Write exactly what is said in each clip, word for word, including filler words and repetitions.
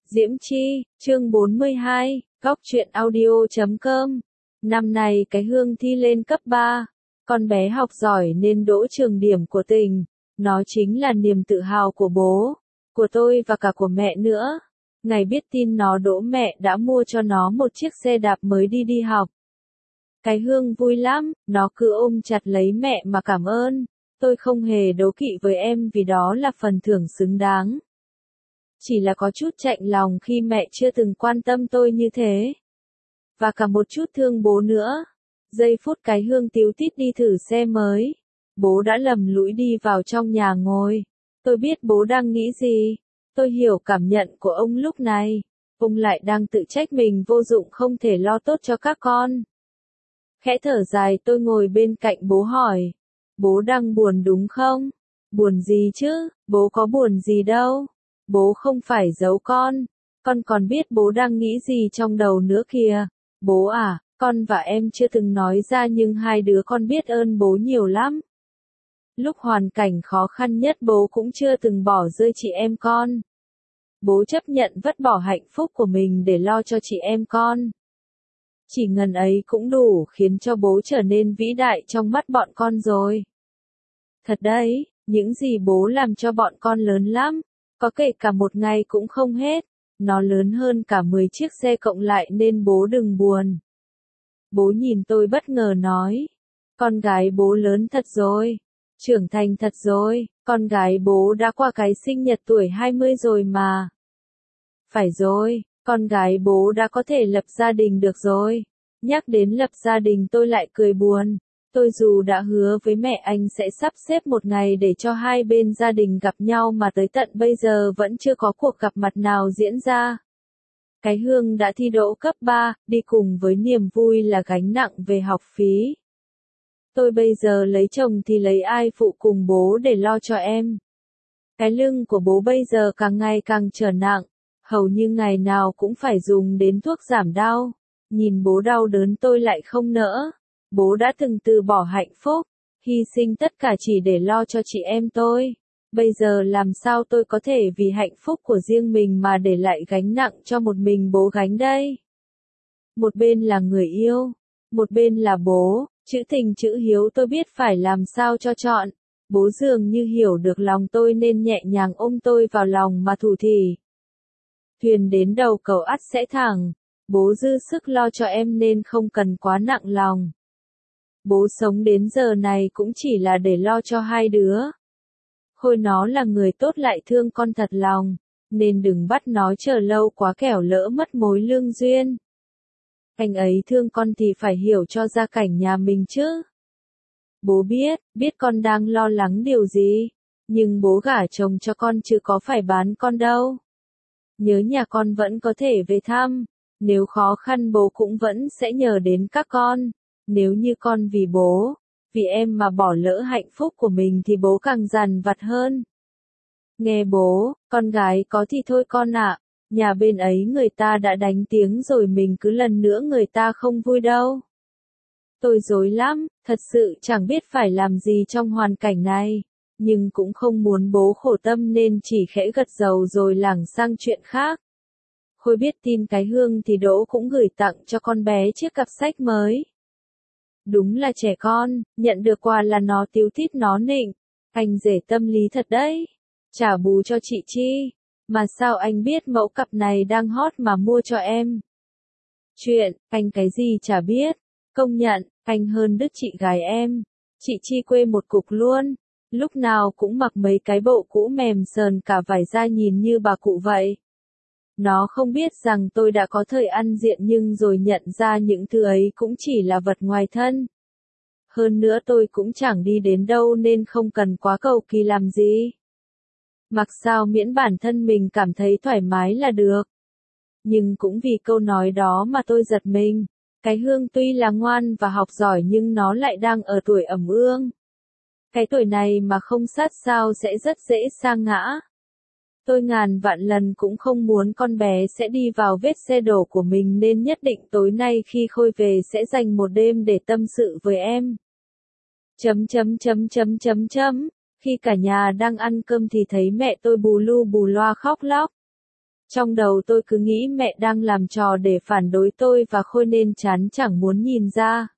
Diễm Chi, chương bốn mươi hai, góc truyện audio chấm com. Năm nay cái Hương thi lên cấp ba, con bé học giỏi nên đỗ trường điểm của tỉnh. Nó chính là niềm tự hào của bố, của tôi và cả của mẹ nữa. Ngày biết tin nó đỗ mẹ đã mua cho nó một chiếc xe đạp mới đi đi học. Cái Hương vui lắm, nó cứ ôm chặt lấy mẹ mà cảm ơn. Tôi không hề đố kỵ với em vì đó là phần thưởng xứng đáng. Chỉ là có chút chạnh lòng khi mẹ chưa từng quan tâm tôi như thế. Và cả một chút thương bố nữa. Giây phút cái Hương tíu tít đi thử xe mới. Bố đã lầm lũi đi vào trong nhà ngồi. Tôi biết bố đang nghĩ gì. Tôi hiểu cảm nhận của ông lúc này. Ông lại đang tự trách mình vô dụng không thể lo tốt cho các con. Khẽ thở dài tôi ngồi bên cạnh bố hỏi. Bố đang buồn đúng không? Buồn gì chứ? Bố có buồn gì đâu. Bố không phải giấu con. Con còn biết bố đang nghĩ gì trong đầu nữa kìa. Bố à, con và em chưa từng nói ra nhưng hai đứa con biết ơn bố nhiều lắm. Lúc hoàn cảnh khó khăn nhất bố cũng chưa từng bỏ rơi chị em con. Bố chấp nhận vứt bỏ hạnh phúc của mình để lo cho chị em con. Chỉ ngần ấy cũng đủ khiến cho bố trở nên vĩ đại trong mắt bọn con rồi. Thật đấy, những gì bố làm cho bọn con lớn lắm. Có kể cả một ngày cũng không hết. Nó lớn hơn cả mười chiếc xe cộng lại nên bố đừng buồn. Bố nhìn tôi bất ngờ nói. Con gái bố lớn thật rồi. Trưởng thành thật rồi. Con gái bố đã qua cái sinh nhật tuổi hai mươi rồi mà. Phải rồi, con gái bố đã có thể lập gia đình được rồi. Nhắc đến lập gia đình tôi lại cười buồn. Tôi dù đã hứa với mẹ anh sẽ sắp xếp một ngày để cho hai bên gia đình gặp nhau mà tới tận bây giờ vẫn chưa có cuộc gặp mặt nào diễn ra. Cái Hương đã thi đỗ cấp ba, đi cùng với niềm vui là gánh nặng về học phí. Tôi bây giờ lấy chồng thì lấy ai phụ cùng bố để lo cho em. Cái lưng của bố bây giờ càng ngày càng trở nặng, hầu như ngày nào cũng phải dùng đến thuốc giảm đau. Nhìn bố đau đớn tôi lại không nỡ. Bố đã từng từ bỏ hạnh phúc, hy sinh tất cả chỉ để lo cho chị em tôi. Bây giờ làm sao tôi có thể vì hạnh phúc của riêng mình mà để lại gánh nặng cho một mình bố gánh đây? Một bên là người yêu, một bên là bố, chữ tình chữ hiếu tôi biết phải làm sao cho chọn. Bố dường như hiểu được lòng tôi nên nhẹ nhàng ôm tôi vào lòng mà thủ thỉ. Thuyền đến đầu cầu ắt sẽ thẳng, bố dư sức lo cho em nên không cần quá nặng lòng. Bố sống đến giờ này cũng chỉ là để lo cho hai đứa. Khôi nó là người tốt lại thương con thật lòng, nên đừng bắt nó chờ lâu quá kẻo lỡ mất mối lương duyên. Anh ấy thương con thì phải hiểu cho gia cảnh nhà mình chứ. Bố biết, biết con đang lo lắng điều gì, nhưng bố gả chồng cho con chứ có phải bán con đâu. Nhớ nhà con vẫn có thể về thăm, nếu khó khăn bố cũng vẫn sẽ nhờ đến các con. Nếu như con vì bố, vì em mà bỏ lỡ hạnh phúc của mình thì bố càng dằn vặt hơn. Nghe bố, con gái có thì thôi con ạ, nhà bên ấy người ta đã đánh tiếng rồi mình cứ lần nữa người ta không vui đâu. Tôi rối lắm, thật sự chẳng biết phải làm gì trong hoàn cảnh này, nhưng cũng không muốn bố khổ tâm nên chỉ khẽ gật đầu rồi lảng sang chuyện khác. Khôi biết tin cái Hương thì Đỗ cũng gửi tặng cho con bé chiếc cặp sách mới. Đúng là trẻ con, nhận được quà là nó tíu tít nó nịnh. Anh rể tâm lý thật đấy. Trả bù cho chị Chi. Mà sao anh biết mẫu cặp này đang hot mà mua cho em? Chuyện, anh cái gì chả biết. Công nhận, anh hơn đứt chị gái em. Chị Chi quê một cục luôn. Lúc nào cũng mặc mấy cái bộ cũ mềm sờn cả vải da nhìn như bà cụ vậy. Nó không biết rằng tôi đã có thời ăn diện nhưng rồi nhận ra những thứ ấy cũng chỉ là vật ngoài thân. Hơn nữa tôi cũng chẳng đi đến đâu nên không cần quá cầu kỳ làm gì. Mặc sao miễn bản thân mình cảm thấy thoải mái là được. Nhưng cũng vì câu nói đó mà tôi giật mình. Cái Hương tuy là ngoan và học giỏi nhưng nó lại đang ở tuổi ẩm ương. Cái tuổi này mà không sát sao sẽ rất dễ sa ngã. Tôi ngàn vạn lần cũng không muốn con bé sẽ đi vào vết xe đổ của mình nên nhất định tối nay khi Khôi về sẽ dành một đêm để tâm sự với em. Chấm chấm chấm chấm chấm chấm. Khi cả nhà đang ăn cơm thì thấy mẹ tôi bù lu bù loa khóc lóc. Trong đầu tôi cứ nghĩ mẹ đang làm trò để phản đối tôi và Khôi nên chán chẳng muốn nhìn ra.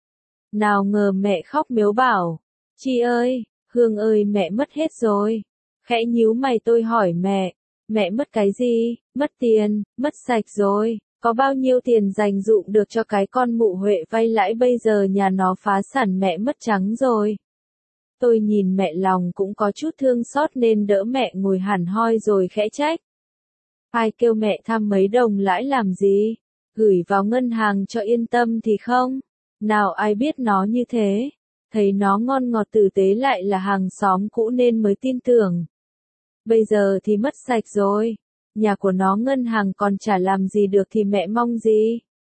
Nào ngờ mẹ khóc miếu bảo, Chi ơi, Hương ơi mẹ mất hết rồi. Khẽ nhíu mày tôi hỏi mẹ, mẹ mất cái gì? Mất tiền, mất sạch rồi. Có bao nhiêu tiền dành dụm được cho cái con mụ Huệ vay lãi bây giờ nhà nó phá sản mẹ mất trắng rồi. Tôi nhìn mẹ lòng cũng có chút thương xót nên đỡ mẹ ngồi hẳn hoi rồi khẽ trách. Ai kêu mẹ thăm mấy đồng lãi làm gì? Gửi vào ngân hàng cho yên tâm thì không? Nào ai biết nó như thế? Thấy nó ngon ngọt tử tế lại là hàng xóm cũ nên mới tin tưởng. Bây giờ thì mất sạch rồi. Nhà của nó ngân hàng còn chả làm gì được thì mẹ mong gì?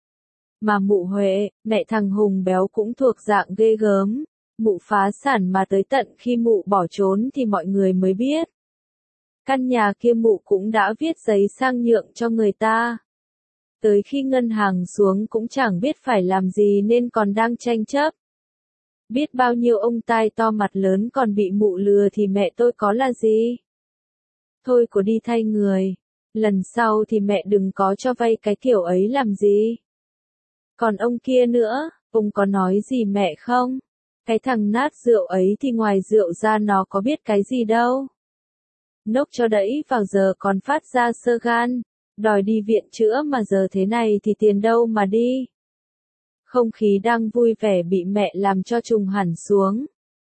Mà mụ Huệ, mẹ thằng Hùng béo cũng thuộc dạng ghê gớm. Mụ phá sản mà tới tận khi mụ bỏ trốn thì mọi người mới biết. Căn nhà kia mụ cũng đã viết giấy sang nhượng cho người ta. Tới khi ngân hàng xuống cũng chẳng biết phải làm gì nên còn đang tranh chấp. Biết bao nhiêu ông tai to mặt lớn còn bị mụ lừa thì mẹ tôi có là gì? Thôi của đi thay người. Lần sau thì mẹ đừng có cho vay cái kiểu ấy làm gì. Còn ông kia nữa, ông có nói gì mẹ không? Cái thằng nát rượu ấy thì ngoài rượu ra nó có biết cái gì đâu. Nốc cho đẫy vào giờ còn phát ra xơ gan, đòi đi viện chữa mà giờ thế này thì tiền đâu mà đi. Không khí đang vui vẻ bị mẹ làm cho trùng hẳn xuống.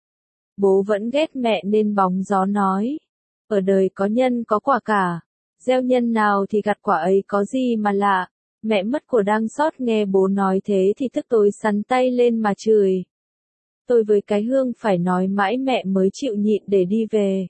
Bố vẫn ghét mẹ nên bóng gió nói. Ở đời có nhân có quả cả. Gieo nhân nào thì gặt quả ấy có gì mà lạ. Mẹ mất của đang xót nghe bố nói thế thì tức tối sắn tay lên mà chửi. Tôi với cái Hương phải nói mãi mẹ mới chịu nhịn để đi về.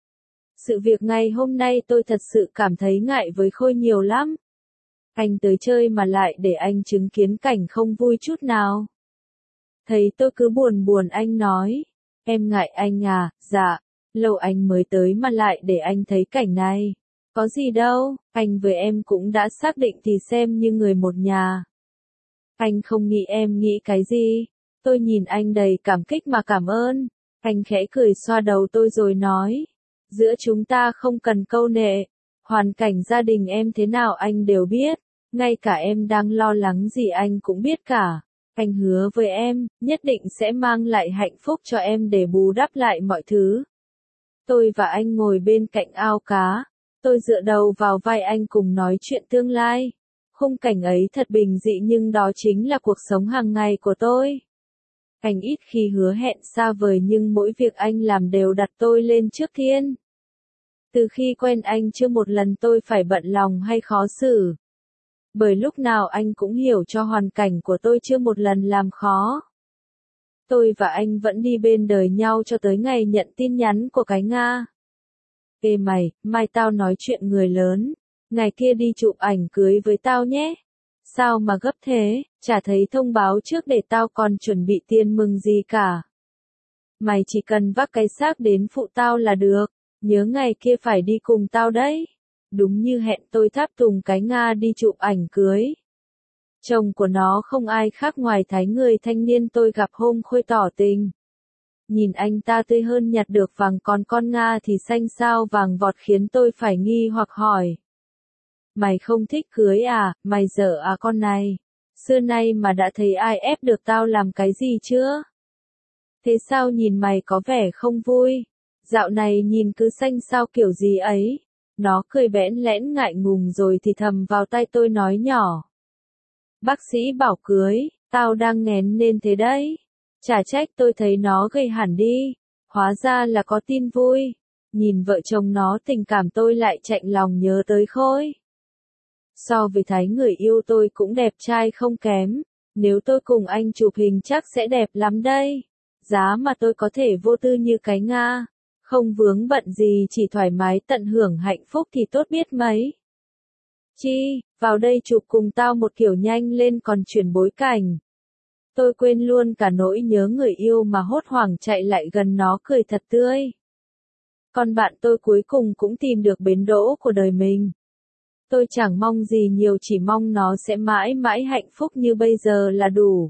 Sự việc ngày hôm nay tôi thật sự cảm thấy ngại với Khôi nhiều lắm. Anh tới chơi mà lại để anh chứng kiến cảnh không vui chút nào. Thấy tôi cứ buồn buồn anh nói. Em ngại anh à, dạ, lâu anh mới tới mà lại để anh thấy cảnh này. Có gì đâu, anh với em cũng đã xác định thì xem như người một nhà. Anh không nghĩ em nghĩ cái gì. Tôi nhìn anh đầy cảm kích mà cảm ơn. Anh khẽ cười xoa đầu tôi rồi nói. Giữa chúng ta không cần câu nệ. Hoàn cảnh gia đình em thế nào anh đều biết. Ngay cả em đang lo lắng gì anh cũng biết cả. Anh hứa với em, nhất định sẽ mang lại hạnh phúc cho em để bù đắp lại mọi thứ. Tôi và anh ngồi bên cạnh ao cá. Tôi dựa đầu vào vai anh cùng nói chuyện tương lai. Khung cảnh ấy thật bình dị nhưng đó chính là cuộc sống hàng ngày của tôi. Anh ít khi hứa hẹn xa vời nhưng mỗi việc anh làm đều đặt tôi lên trước thiên. Từ khi quen anh chưa một lần tôi phải bận lòng hay khó xử. Bởi lúc nào anh cũng hiểu cho hoàn cảnh của tôi chưa một lần làm khó. Tôi và anh vẫn đi bên đời nhau cho tới ngày nhận tin nhắn của cái Nga. Ê mày, mai tao nói chuyện người lớn. Ngày kia đi chụp ảnh cưới với tao nhé. Sao mà gấp thế, chả thấy thông báo trước để tao còn chuẩn bị tiền mừng gì cả. Mày chỉ cần vác cái xác đến phụ tao là được, nhớ ngày kia phải đi cùng tao đấy. Đúng như hẹn tôi tháp tùng cái Nga đi chụp ảnh cưới. Chồng của nó không ai khác ngoài Thái người thanh niên tôi gặp hôm Khôi tỏ tình. Nhìn anh ta tươi hơn nhặt được vàng còn con Nga thì xanh sao vàng vọt khiến tôi phải nghi hoặc hỏi. Mày không thích cưới à, mày dở à con này? Xưa nay mà đã thấy ai ép được tao làm cái gì chưa? Thế sao nhìn mày có vẻ không vui? Dạo này nhìn cứ xanh sao kiểu gì ấy? Nó cười bẽn lẽn ngại ngùng rồi thì thầm vào tai tôi nói nhỏ. Bác sĩ bảo cưới, tao đang nghén nên thế đấy. Chả trách tôi thấy nó gầy hẳn đi. Hóa ra là có tin vui. Nhìn vợ chồng nó tình cảm tôi lại chạnh lòng nhớ tới Khôi. So với Thái người yêu tôi cũng đẹp trai không kém. Nếu tôi cùng anh chụp hình chắc sẽ đẹp lắm đây. Giá mà tôi có thể vô tư như cái Nga. Không vướng bận gì chỉ thoải mái tận hưởng hạnh phúc thì tốt biết mấy. Chi, vào đây chụp cùng tao một kiểu nhanh lên còn chuyển bối cảnh. Tôi quên luôn cả nỗi nhớ người yêu mà hốt hoảng chạy lại gần nó cười thật tươi. Còn bạn tôi cuối cùng cũng tìm được bến đỗ của đời mình. Tôi chẳng mong gì nhiều chỉ mong nó sẽ mãi mãi hạnh phúc như bây giờ là đủ.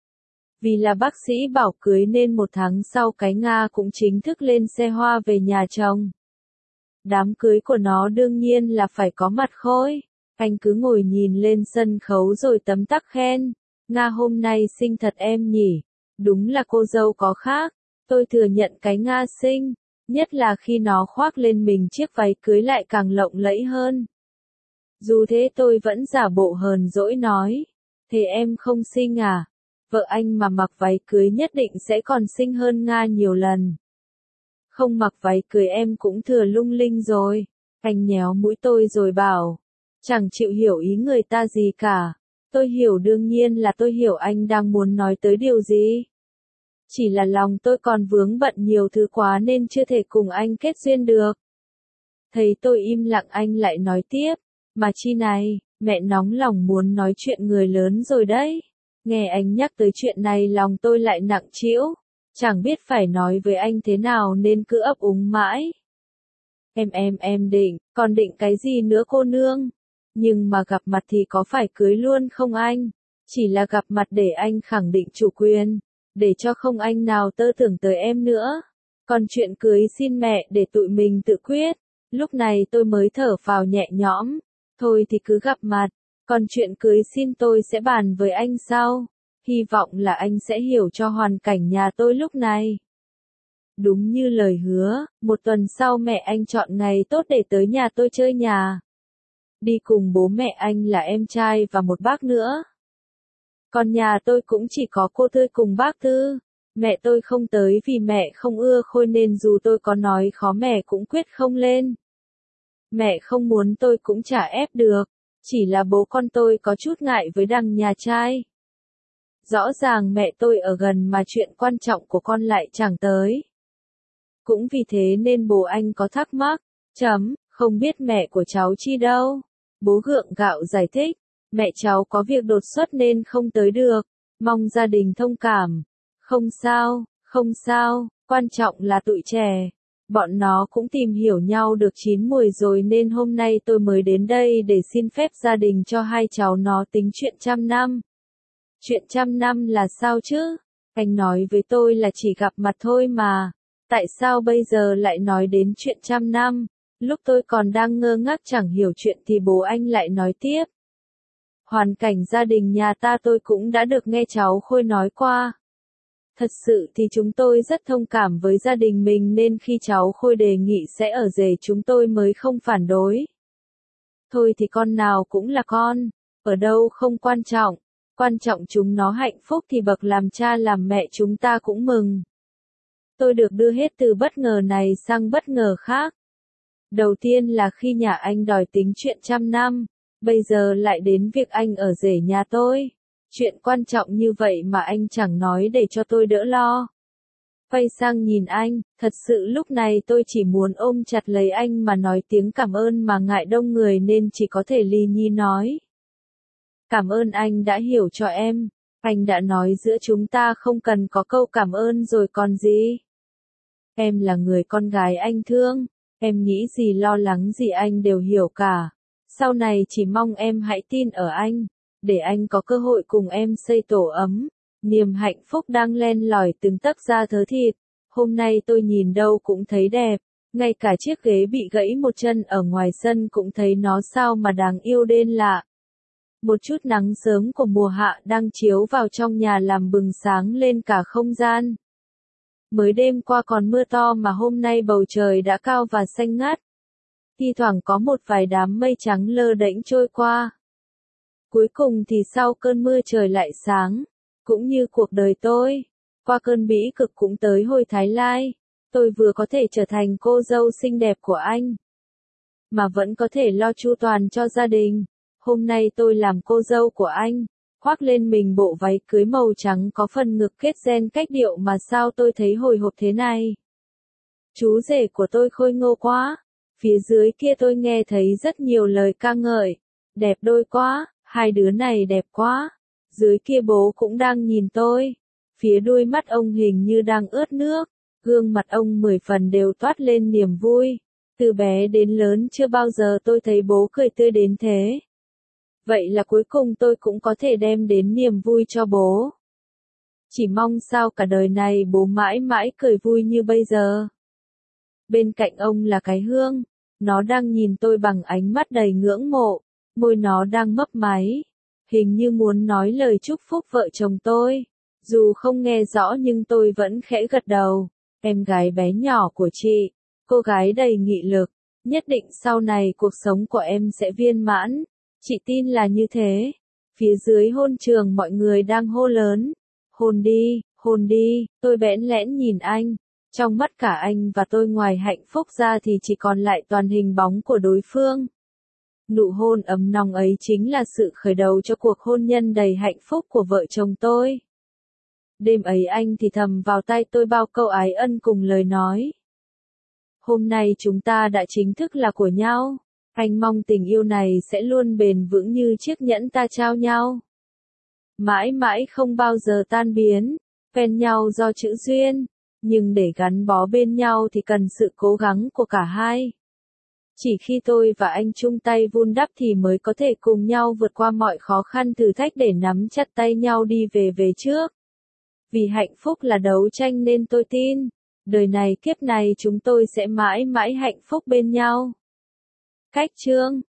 Vì là bác sĩ bảo cưới nên một tháng sau cái Nga cũng chính thức lên xe hoa về nhà chồng. Đám cưới của nó đương nhiên là phải có mặt khôi. Anh cứ ngồi nhìn lên sân khấu rồi tấm tắc khen. Nga hôm nay xinh thật em nhỉ. Đúng là cô dâu có khác. Tôi thừa nhận cái Nga xinh. Nhất là khi nó khoác lên mình chiếc váy cưới lại càng lộng lẫy hơn. Dù thế tôi vẫn giả bộ hờn dỗi nói. Thế em không xinh à? Vợ anh mà mặc váy cưới nhất định sẽ còn xinh hơn Nga nhiều lần. Không mặc váy cưới em cũng thừa lung linh rồi. Anh nhéo mũi tôi rồi bảo. Chẳng chịu hiểu ý người ta gì cả. Tôi hiểu đương nhiên là tôi hiểu anh đang muốn nói tới điều gì. Chỉ là lòng tôi còn vướng bận nhiều thứ quá nên chưa thể cùng anh kết duyên được. Thấy tôi im lặng anh lại nói tiếp. Mà chi này, mẹ nóng lòng muốn nói chuyện người lớn rồi đấy. Nghe anh nhắc tới chuyện này lòng tôi lại nặng trĩu. Chẳng biết phải nói với anh thế nào nên cứ ấp úng mãi. Em em em định, còn định cái gì nữa cô nương? Nhưng mà gặp mặt thì có phải cưới luôn không anh? Chỉ là gặp mặt để anh khẳng định chủ quyền. Để cho không anh nào tơ tưởng tới em nữa. Còn chuyện cưới xin mẹ để tụi mình tự quyết. Lúc này tôi mới thở phào nhẹ nhõm. Thôi thì cứ gặp mặt. Còn chuyện cưới xin tôi sẽ bàn với anh sau. Hy vọng là anh sẽ hiểu cho hoàn cảnh nhà tôi lúc này. Đúng như lời hứa, một tuần sau mẹ anh chọn ngày tốt để tới nhà tôi chơi nhà. Đi cùng bố mẹ anh là em trai và một bác nữa. Còn nhà tôi cũng chỉ có cô Tươi cùng bác Tư. Mẹ tôi không tới vì mẹ không ưa Khôi nên dù tôi có nói khó mẹ cũng quyết không lên. Mẹ không muốn tôi cũng chả ép được. Chỉ là bố con tôi có chút ngại với đằng nhà trai. Rõ ràng mẹ tôi ở gần mà chuyện quan trọng của con lại chẳng tới. Cũng vì thế nên bố anh có thắc mắc. Chấm, không biết mẹ của cháu chi đâu. Bố gượng gạo giải thích. Mẹ cháu có việc đột xuất nên không tới được. Mong gia đình thông cảm. Không sao, không sao, quan trọng là tụi trẻ. Bọn nó cũng tìm hiểu nhau được chín mùi rồi nên hôm nay tôi mới đến đây để xin phép gia đình cho hai cháu nó tính chuyện trăm năm. Chuyện trăm năm là sao chứ? Anh nói với tôi là chỉ gặp mặt thôi mà. Tại sao bây giờ lại nói đến chuyện trăm năm? Lúc tôi còn đang ngơ ngác chẳng hiểu chuyện thì bố anh lại nói tiếp. Hoàn cảnh gia đình nhà ta tôi cũng đã được nghe cháu Khôi nói qua. Thật sự thì chúng tôi rất thông cảm với gia đình mình nên khi cháu Khôi đề nghị sẽ ở rể chúng tôi mới không phản đối. Thôi thì con nào cũng là con, ở đâu không quan trọng, quan trọng chúng nó hạnh phúc thì bậc làm cha làm mẹ chúng ta cũng mừng. Tôi được đưa hết từ bất ngờ này sang bất ngờ khác. Đầu tiên là khi nhà anh đòi tính chuyện trăm năm, bây giờ lại đến việc anh ở rể nhà tôi. Chuyện quan trọng như vậy mà anh chẳng nói để cho tôi đỡ lo. Quay sang nhìn anh, thật sự lúc này tôi chỉ muốn ôm chặt lấy anh mà nói tiếng cảm ơn mà ngại đông người nên chỉ có thể lì nhí nói. Cảm ơn anh đã hiểu cho em, anh đã nói giữa chúng ta không cần có câu cảm ơn rồi còn gì. Em là người con gái anh thương, em nghĩ gì lo lắng gì anh đều hiểu cả. Sau này chỉ mong em hãy tin ở anh. Để anh có cơ hội cùng em xây tổ ấm. Niềm hạnh phúc đang len lỏi từng tấc da thớ thịt. Hôm nay tôi nhìn đâu cũng thấy đẹp. Ngay cả chiếc ghế bị gãy một chân ở ngoài sân cũng thấy nó sao mà đáng yêu đến lạ. Một chút nắng sớm của mùa hạ đang chiếu vào trong nhà làm bừng sáng lên cả không gian. Mới đêm qua còn mưa to mà hôm nay bầu trời đã cao và xanh ngắt. Thi thoảng có một vài đám mây trắng lơ đễnh trôi qua. Cuối cùng thì sau cơn mưa trời lại sáng, cũng như cuộc đời tôi, qua cơn bĩ cực cũng tới hồi Thái Lai, tôi vừa có thể trở thành cô dâu xinh đẹp của anh, mà vẫn có thể lo chu toàn cho gia đình. Hôm nay tôi làm cô dâu của anh, khoác lên mình bộ váy cưới màu trắng có phần ngực kết ren cách điệu mà sao tôi thấy hồi hộp thế này. Chú rể của tôi khôi ngô quá, phía dưới kia tôi nghe thấy rất nhiều lời ca ngợi, đẹp đôi quá. Hai đứa này đẹp quá. Dưới kia bố cũng đang nhìn tôi. Phía đuôi mắt ông hình như đang ướt nước. Gương mặt ông mười phần đều toát lên niềm vui. Từ bé đến lớn chưa bao giờ tôi thấy bố cười tươi đến thế. Vậy là cuối cùng tôi cũng có thể đem đến niềm vui cho bố. Chỉ mong sao cả đời này bố mãi mãi cười vui như bây giờ. Bên cạnh ông là cái Hương. Nó đang nhìn tôi bằng ánh mắt đầy ngưỡng mộ, môi nó đang mấp máy, hình như muốn nói lời chúc phúc vợ chồng tôi. Dù không nghe rõ nhưng tôi vẫn khẽ gật đầu. Em gái bé nhỏ của chị, cô gái đầy nghị lực, nhất định sau này cuộc sống của em sẽ viên mãn. Chị tin là như thế. Phía dưới hôn trường mọi người đang hô lớn. Hôn đi, hôn đi, tôi bẽn lẽn nhìn anh. Trong mắt cả anh và tôi ngoài hạnh phúc ra thì chỉ còn lại toàn hình bóng của đối phương. Nụ hôn ấm nồng ấy chính là sự khởi đầu cho cuộc hôn nhân đầy hạnh phúc của vợ chồng tôi. Đêm ấy anh thì thầm vào tai tôi bao câu ái ân cùng lời nói. Hôm nay chúng ta đã chính thức là của nhau. Anh mong tình yêu này sẽ luôn bền vững như chiếc nhẫn ta trao nhau. Mãi mãi không bao giờ tan biến, quen nhau do chữ duyên, nhưng để gắn bó bên nhau thì cần sự cố gắng của cả hai. Chỉ khi tôi và anh chung tay vun đắp thì mới có thể cùng nhau vượt qua mọi khó khăn thử thách để nắm chặt tay nhau đi về về trước. Vì hạnh phúc là đấu tranh nên tôi tin, đời này kiếp này chúng tôi sẽ mãi mãi hạnh phúc bên nhau. Cách chương